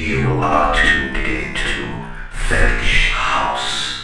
You are tuned into Fetish House.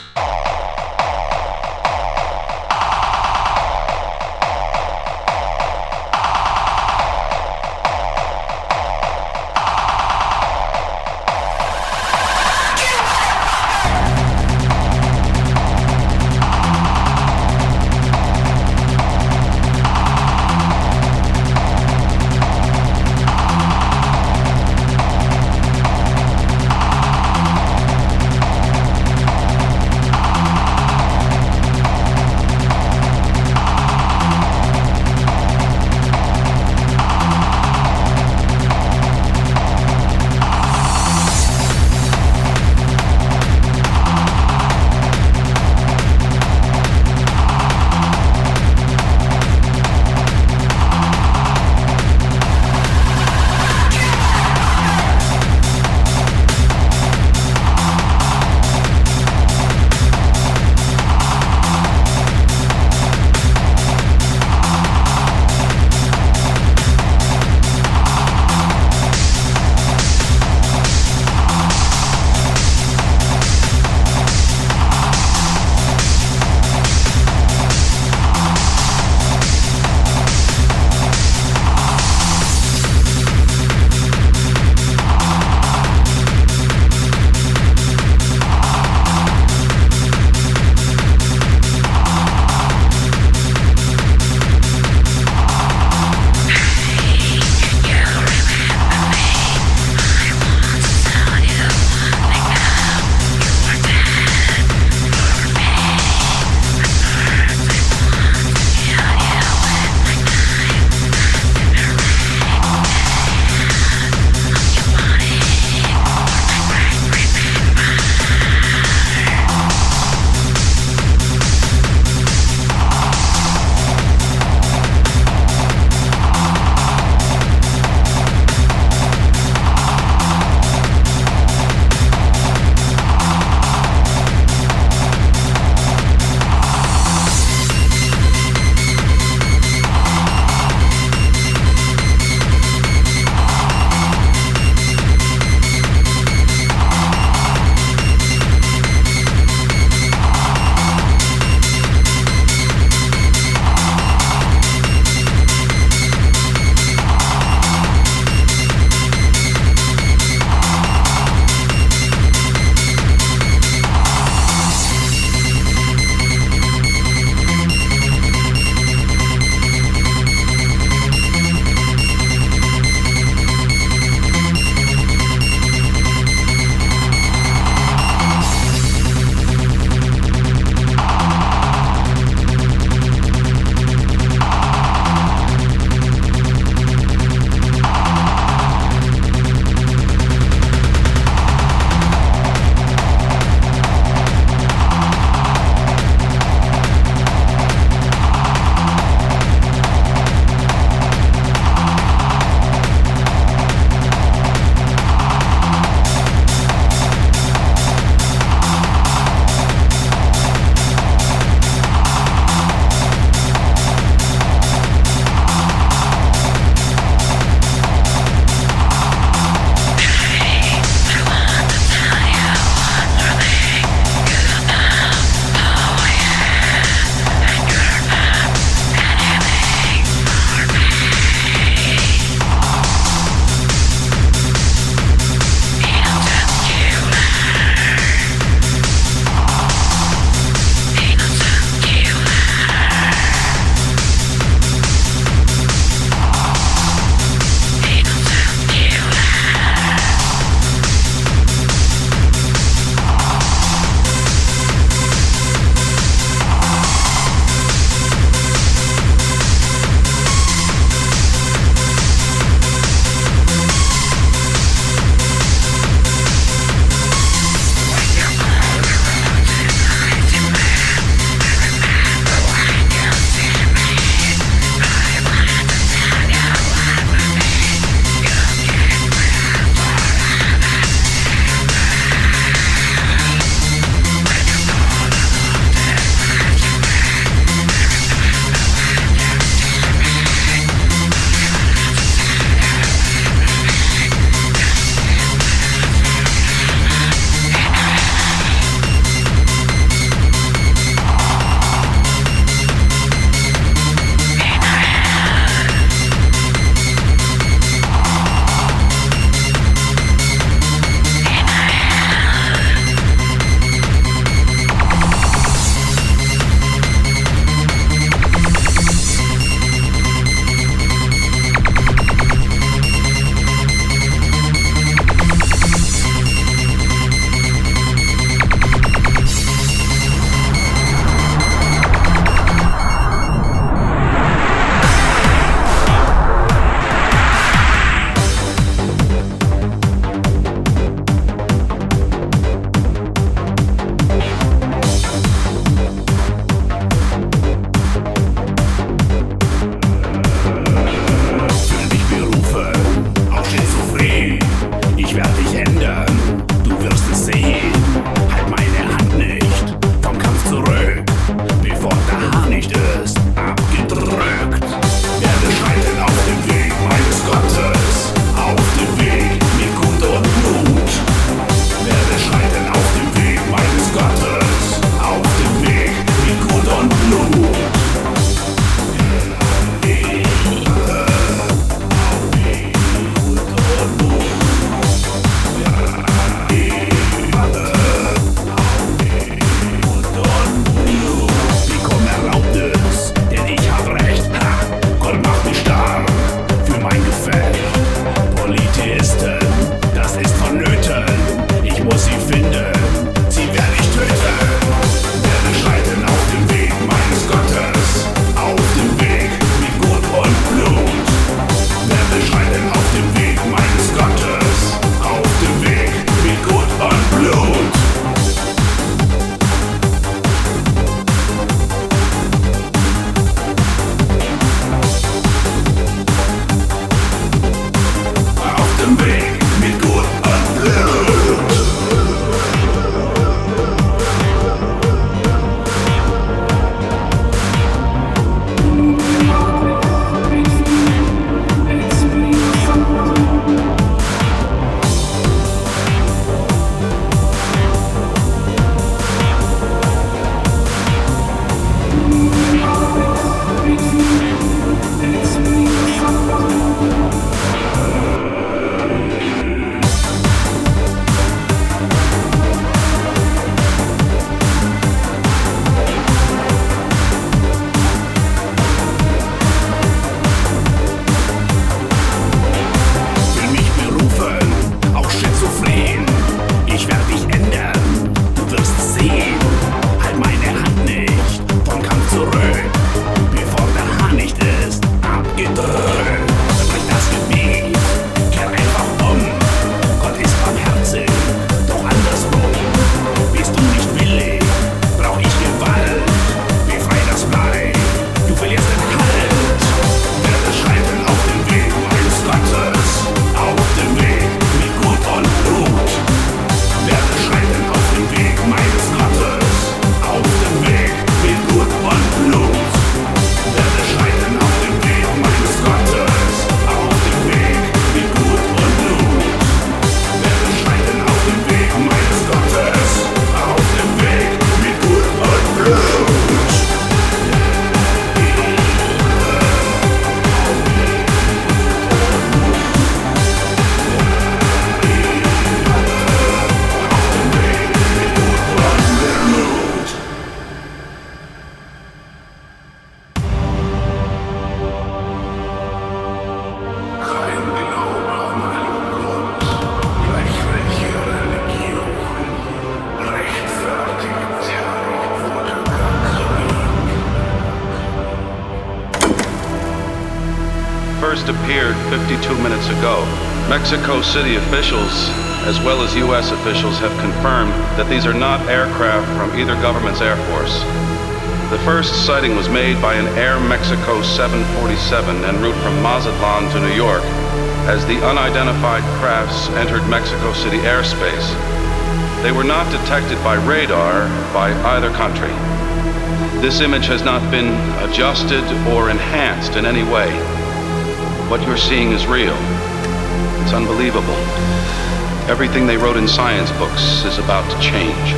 appeared 52 minutes ago. Mexico City officials, as well as U.S. officials, have confirmed that these are not aircraft from either government's air force. The first sighting was made by an Air Mexico 747 en route from Mazatlan to New York as the unidentified crafts entered Mexico City airspace. They were not detected by radar by either country. This image has not been adjusted or enhanced in any way. What you're seeing is real. It's unbelievable. Everything they wrote in science books is about to change.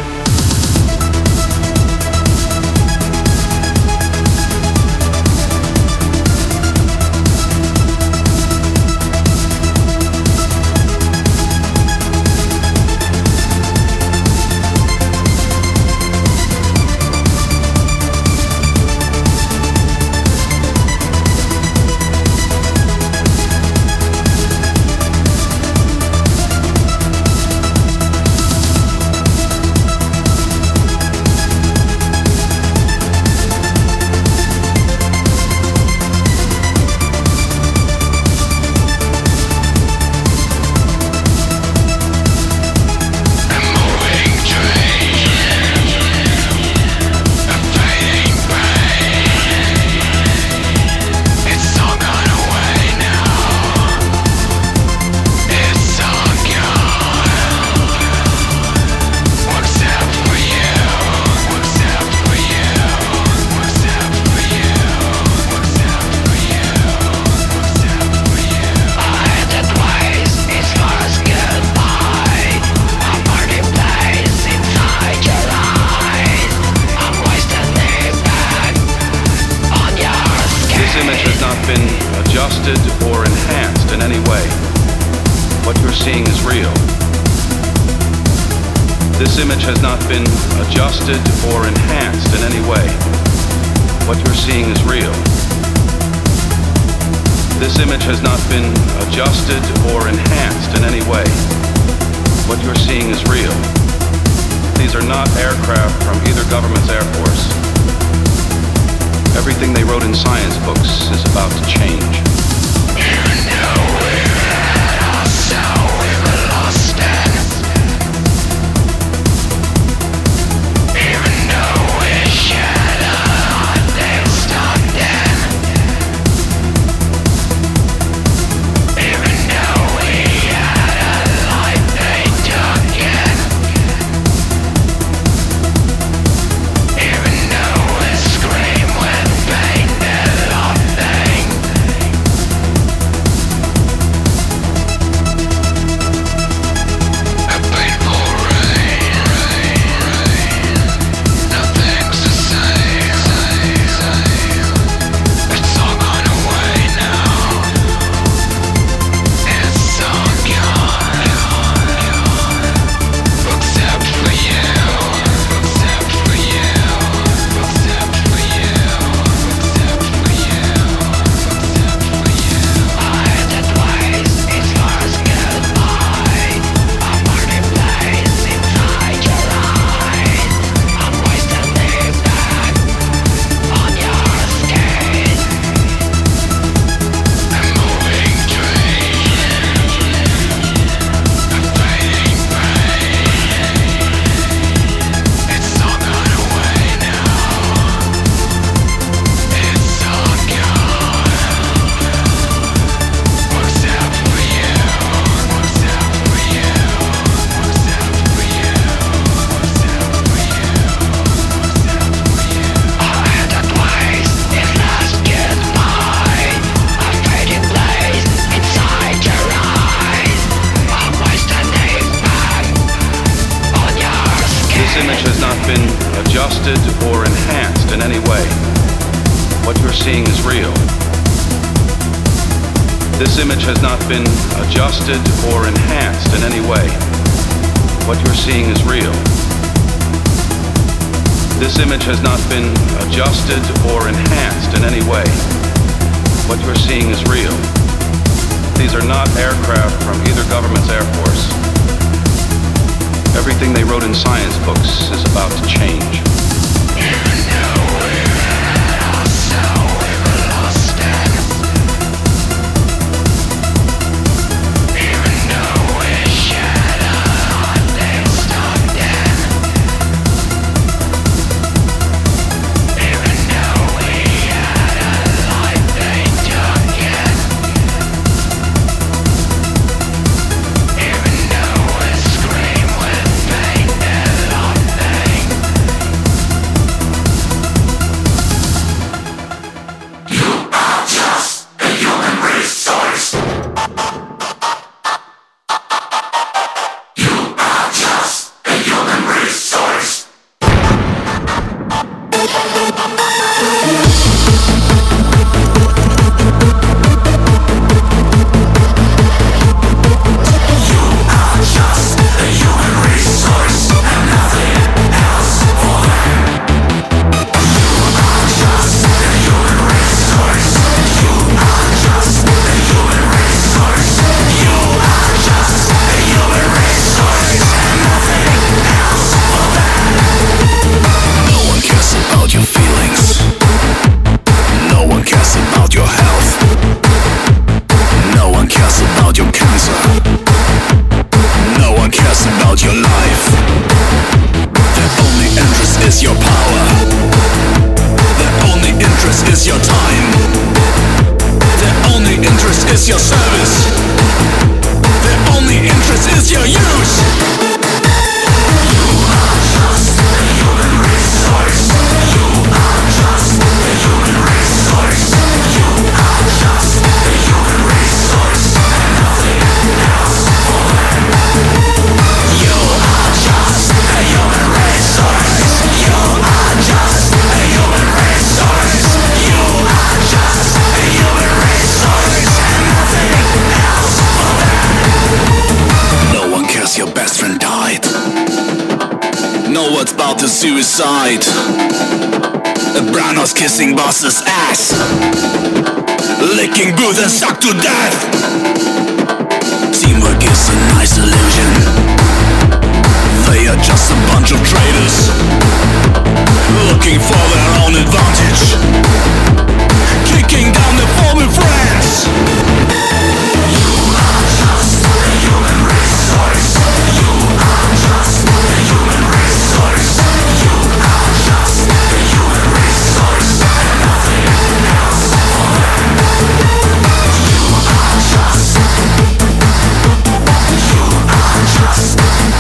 Or enhanced in any way. What you're seeing is real. This image has not been adjusted or enhanced in any way. What you're seeing is real. This image has not been adjusted or enhanced in any way. What you're seeing is real. These are not aircraft from either government's air force. Everything they wrote in science books is about to change. Adjusted or enhanced in any way. What you're seeing is real. This image has not been adjusted or enhanced in any way. What you're seeing is real. This image has not been adjusted or enhanced in any way. What you're seeing is real. These are not aircraft from either government's air force. Everything they wrote in science books is about to change. about your life. Their only interest is your power. Their only interest is your time. Their only interest is your service. Their only interest is your use. You are just a human resource. You are just a human resource. You are just a human resource. Nothing else for them. You are just a human resource. You are just a human resource. You are just a human resource. Nothing else for them. No one cares your best friend died. No words about the suicide. A brown house kissing boss's ass, licking booze and sucked to death. Teamwork is a nice illusion. They are just a bunch of traitors, looking for their own advantage, kicking down the former friends. You are just a human resource. You are just a human resource. You are just a human resource. Nothing else for them. You are just. You are just.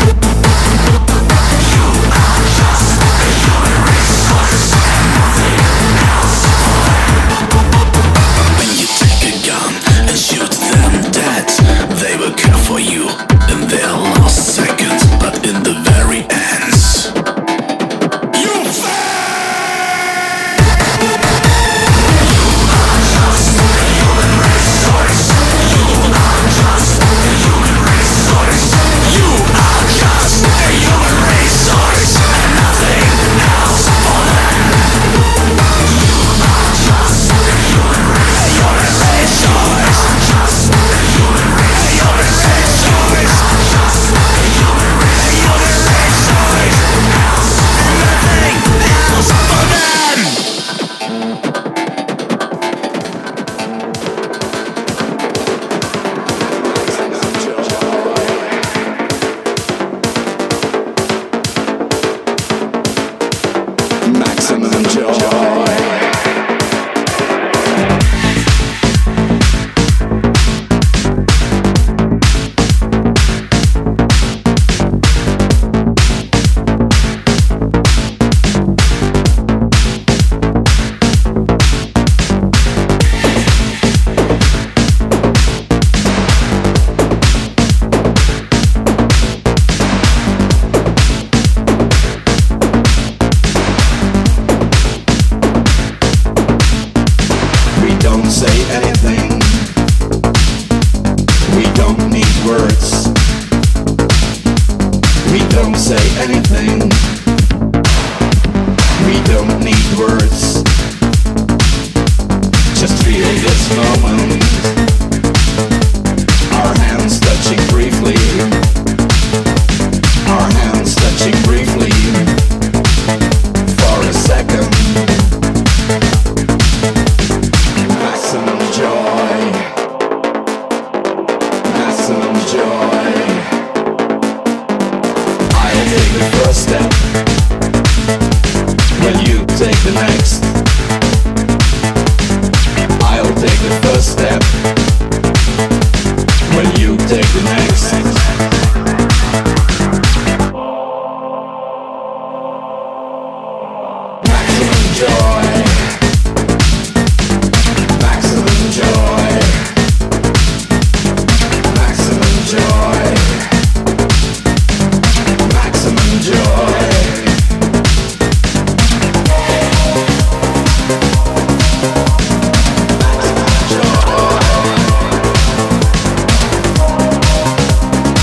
You are just a human resource. Nothing else for them. When you take a gun and shoot them dead, they will care for you in their last seconds, but in the very end, you fail! You are just a human resource. You are just a human resource. You are just a human resource, and nothing else for them. You are just a human resource. Just a human resource. Just a human resource. And nothing else for them. Maximum joy. We don't say anything. We don't need words. We don't say anything. We don't need words. Just feel this moment. Our hands touching briefly. Our hands touching briefly. For a second. Maximum joy. Maximum joy. I'll take the first step. Will you take the next? I'll take the first step. Will you take the next? Maximum joy. Maximum joy. Maximum joy. Maximum joy. Maximum joy.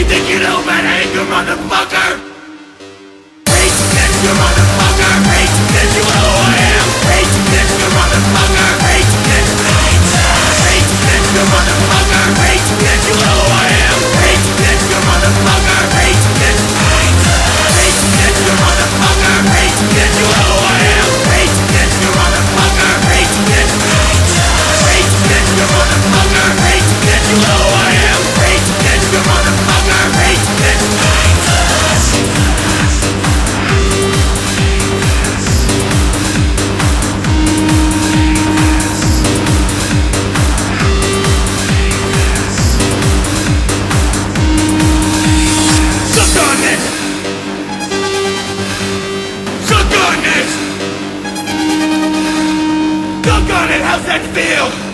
think you know, man, hate you, motherfucker. Hate this, you motherfucker. Hate this, you know who I am. Hate this, you motherfucker. Hate this, hate this, you motherfucker. Hate this, you know who I am. Hate this, you motherfucker. Hate this, hate this, you motherfucker. Hate this, you know who I am. Hate this, you motherfucker. Hate this, hate this, you motherfucker. Hate this, you know who I am. Hate this, you motherfucker. Hate this. Suck on it! Suck on it! Suck on it! How's that feel?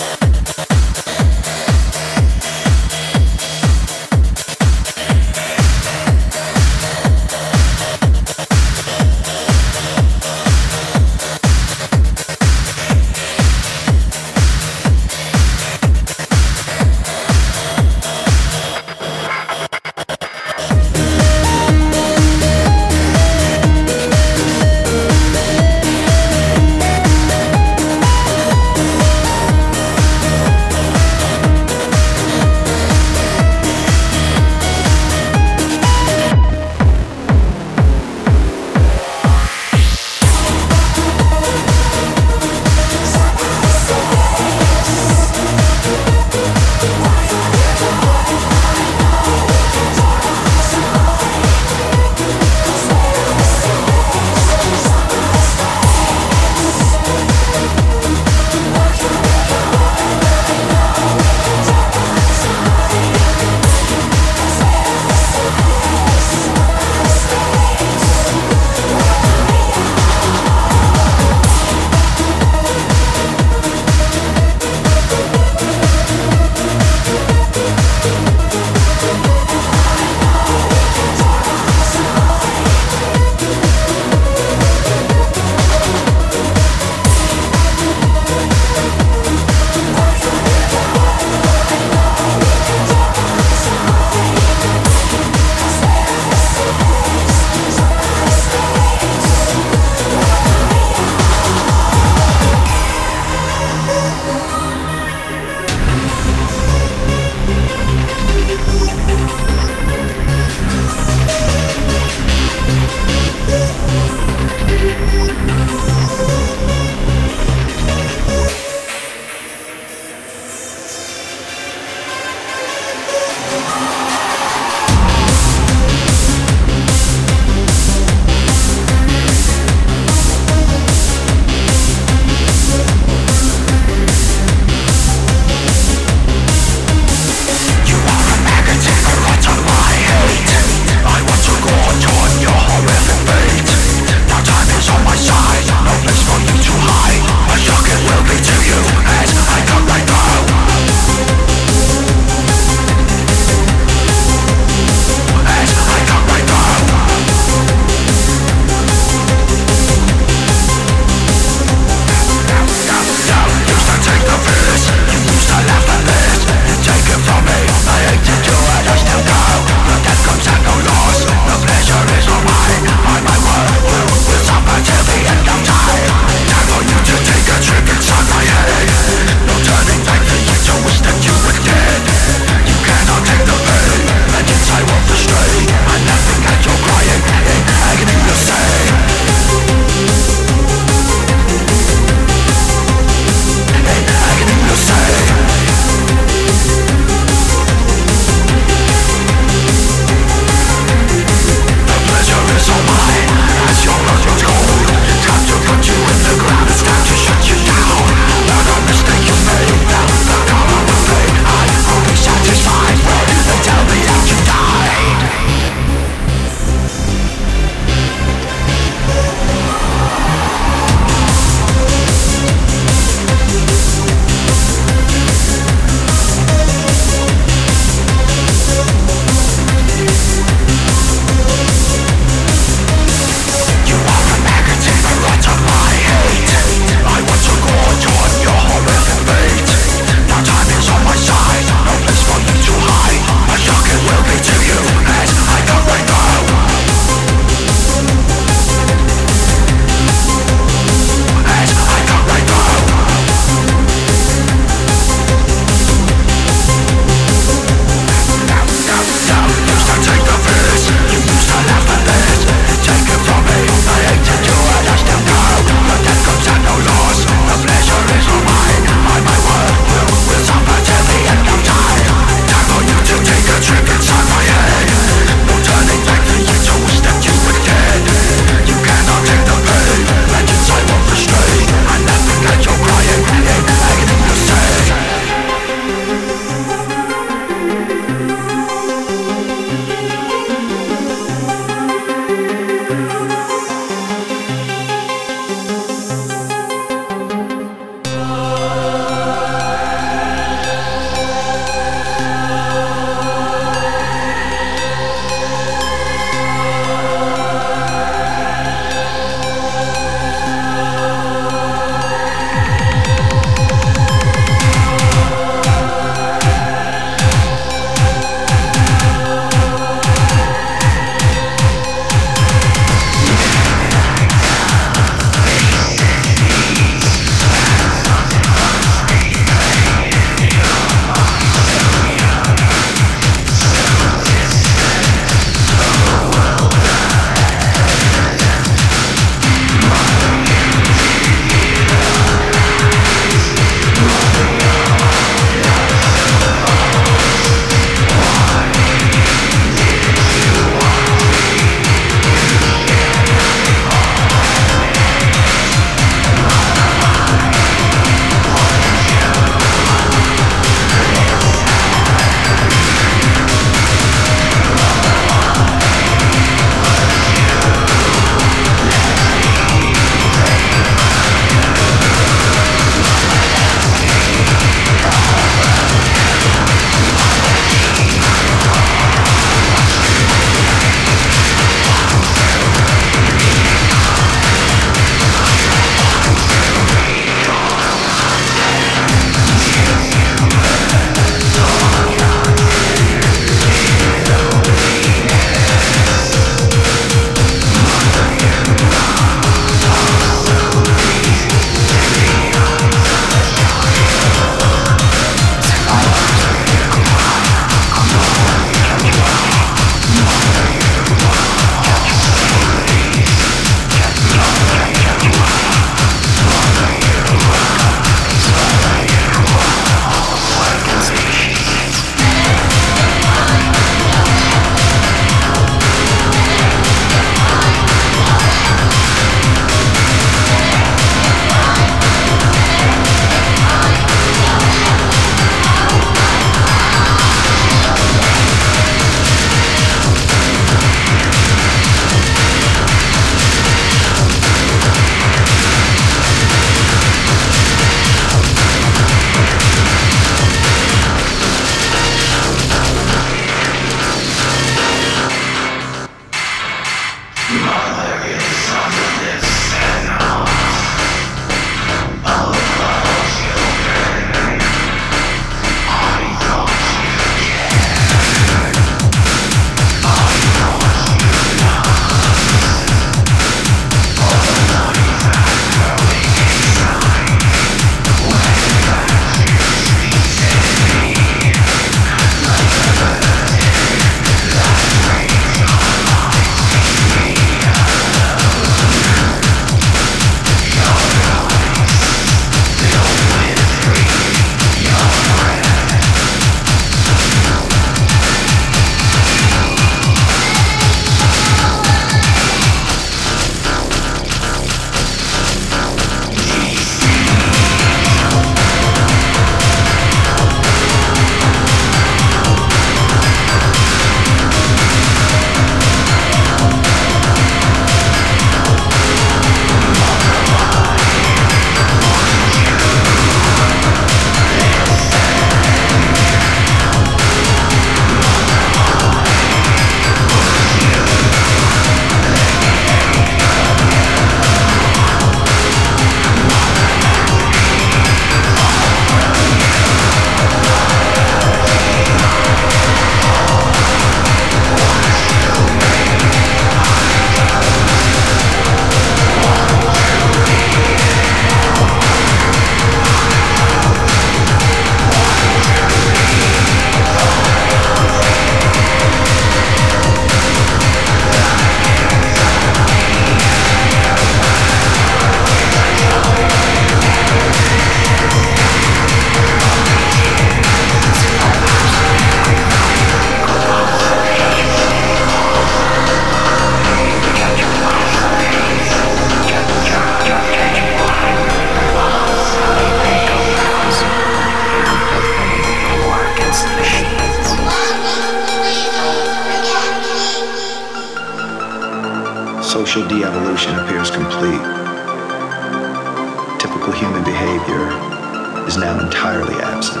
Social de-evolution appears complete. Typical human behavior is now entirely absent.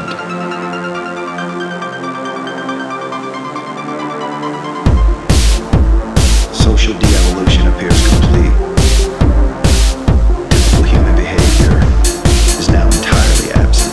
Social de-evolution appears complete. Typical human behavior is now entirely absent.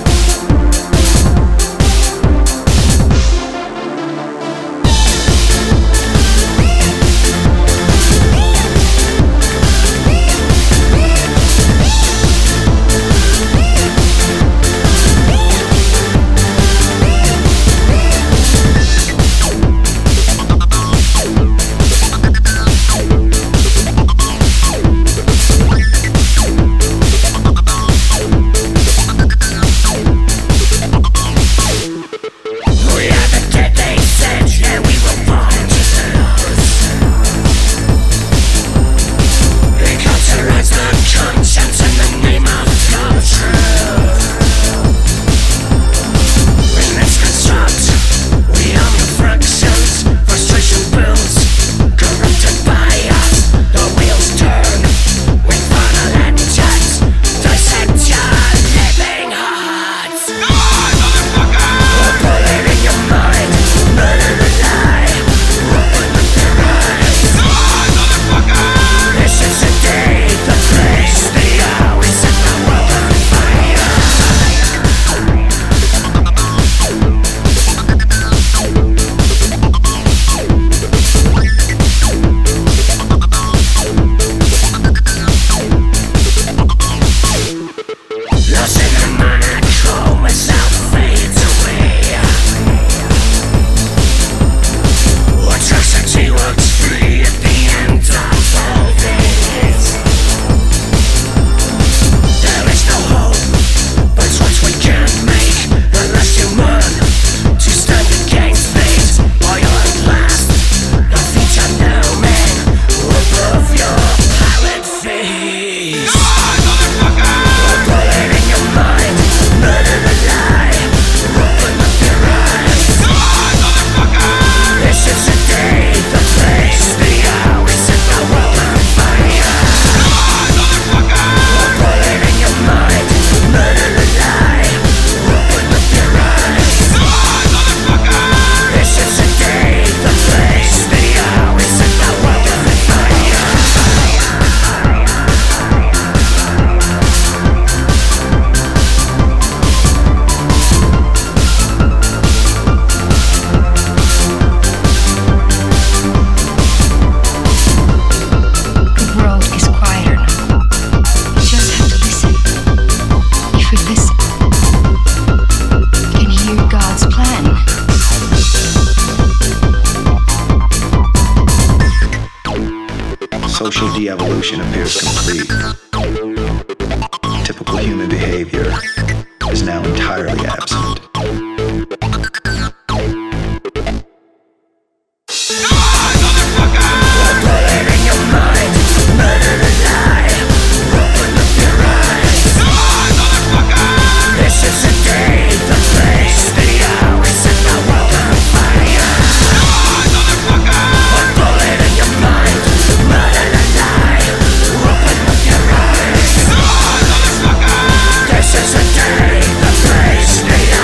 Social de-evolution appears complete. Typical human behavior is now entirely absent. This is a day the place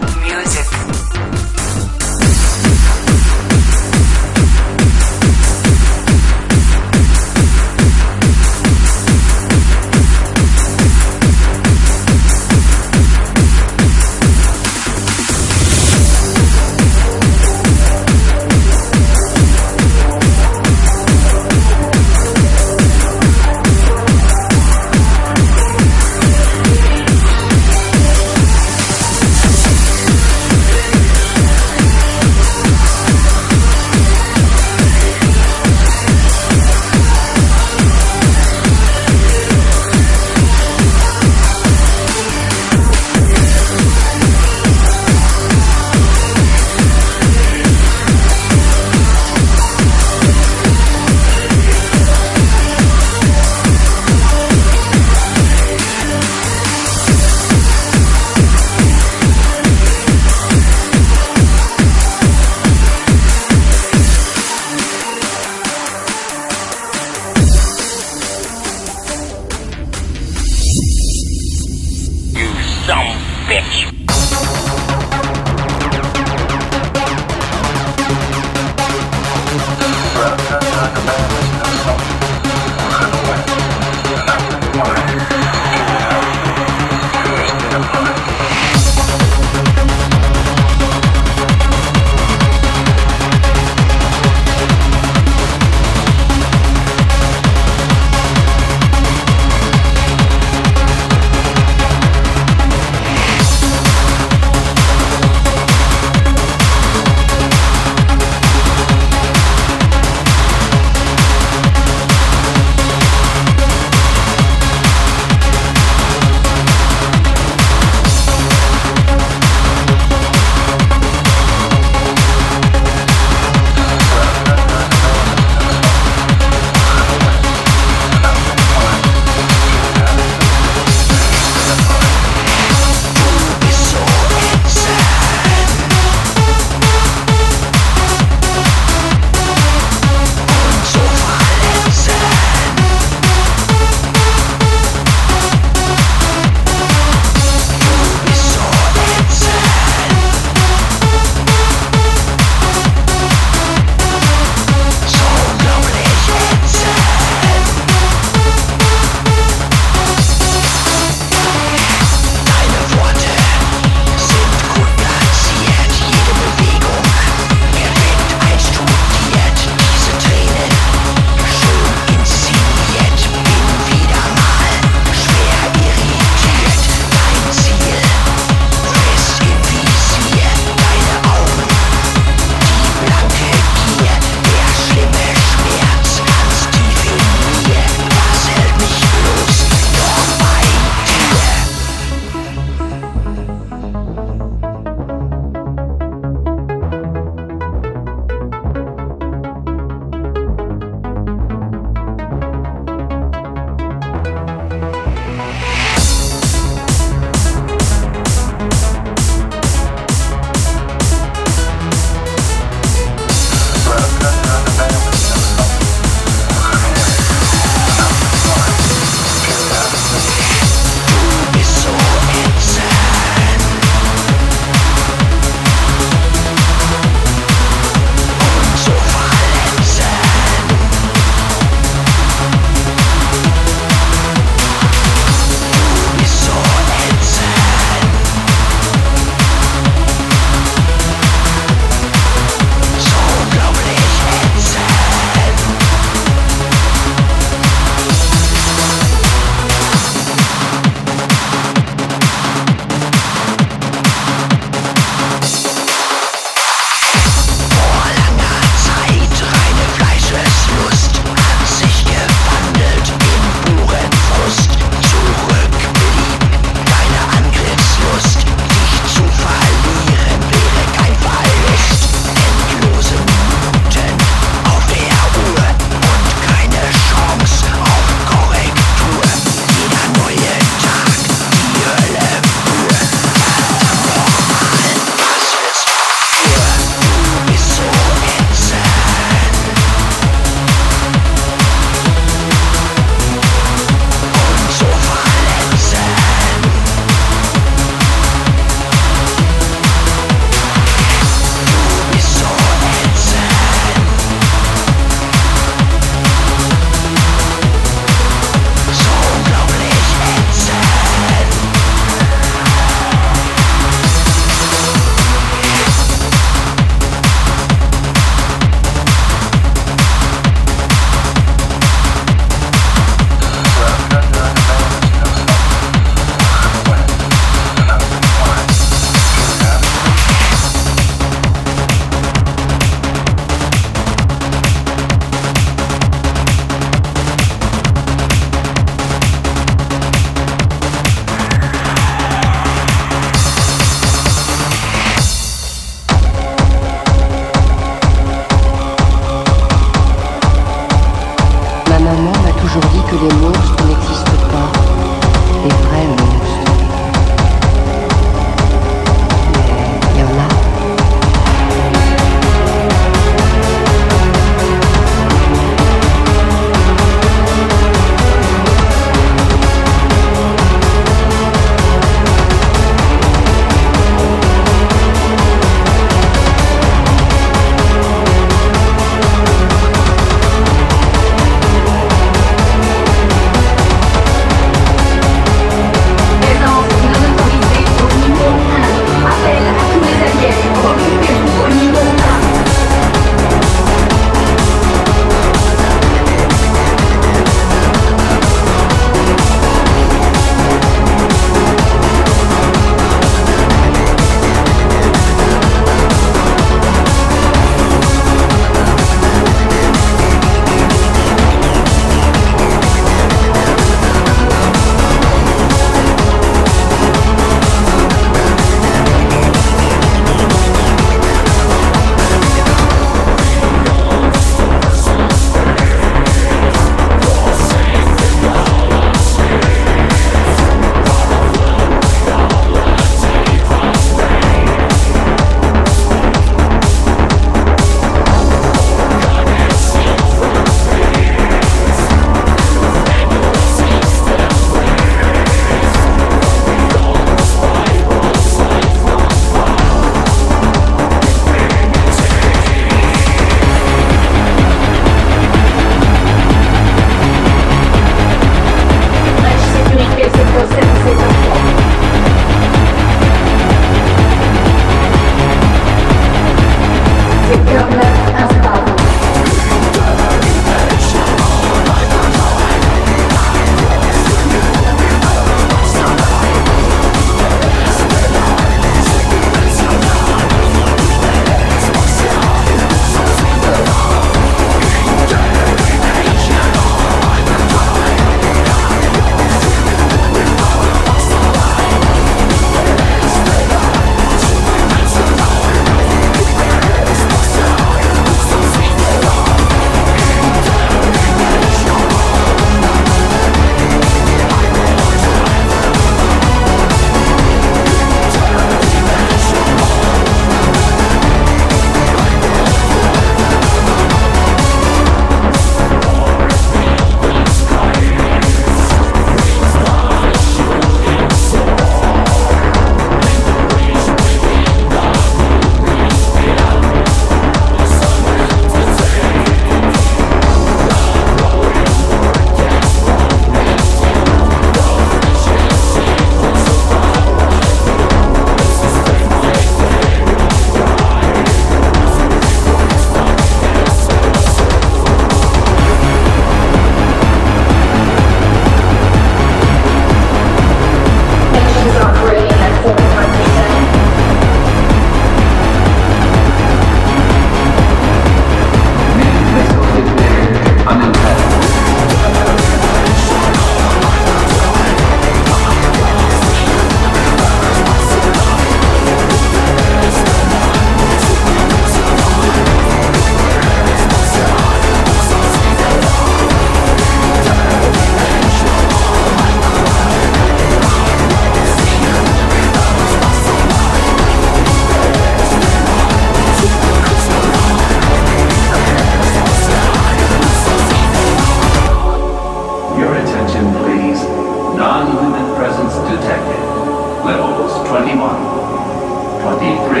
Levels 21, 23,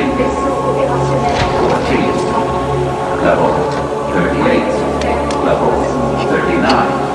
14, level 38, level 39.